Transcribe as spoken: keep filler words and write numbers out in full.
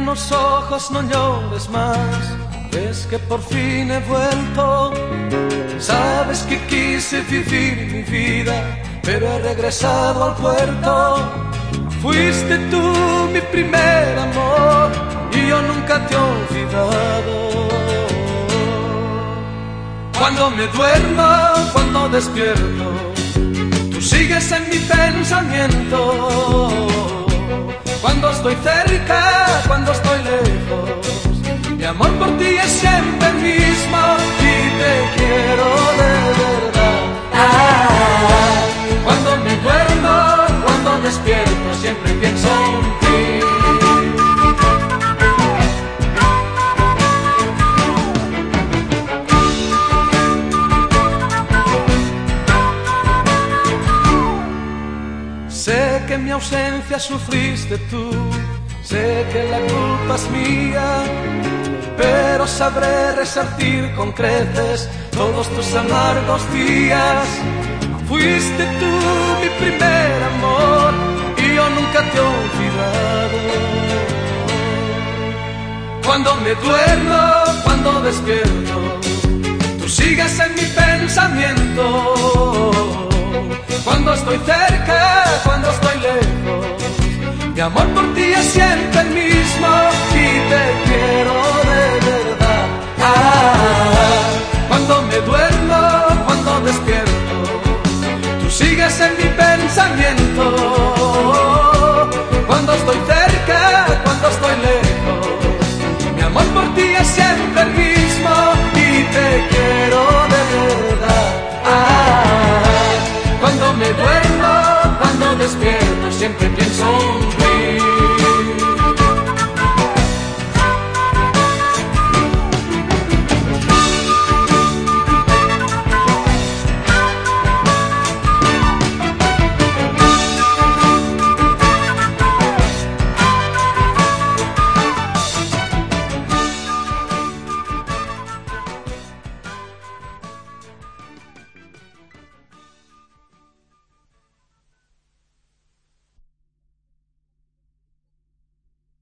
los ojos, no llores más. Ves que por fin he vuelto. Sabes que quise vivir mi vida, pero he regresado al puerto. Fuiste tú mi primer amor y yo nunca te he olvidado. Cuando me duermo, cuando despierto, tú sigues en mi pensamiento. Cuando estoy cerca, cuando estoy lejos, mi amor por ti es siempre el mismo y te quiero de verdad. Ah, cuando me duermo, cuando despierto, siempre pienso en ti. Sé que en mi ausencia sufriste tú, sé que la culpa es mía, pero sabré resarcir con creces todos tus amargos días. Fuiste tú mi primer amor y yo nunca te he olvidado. Cuando me duermo, cuando despierto, tú sigues en mi pensamiento. Cuando estoy cerca, cuando estoy lejos, mi amor por ti es siempre el mismo y te quiero de verdad. Ah, cuando me duermo, cuando despierto, tú sigues en mi pensamiento.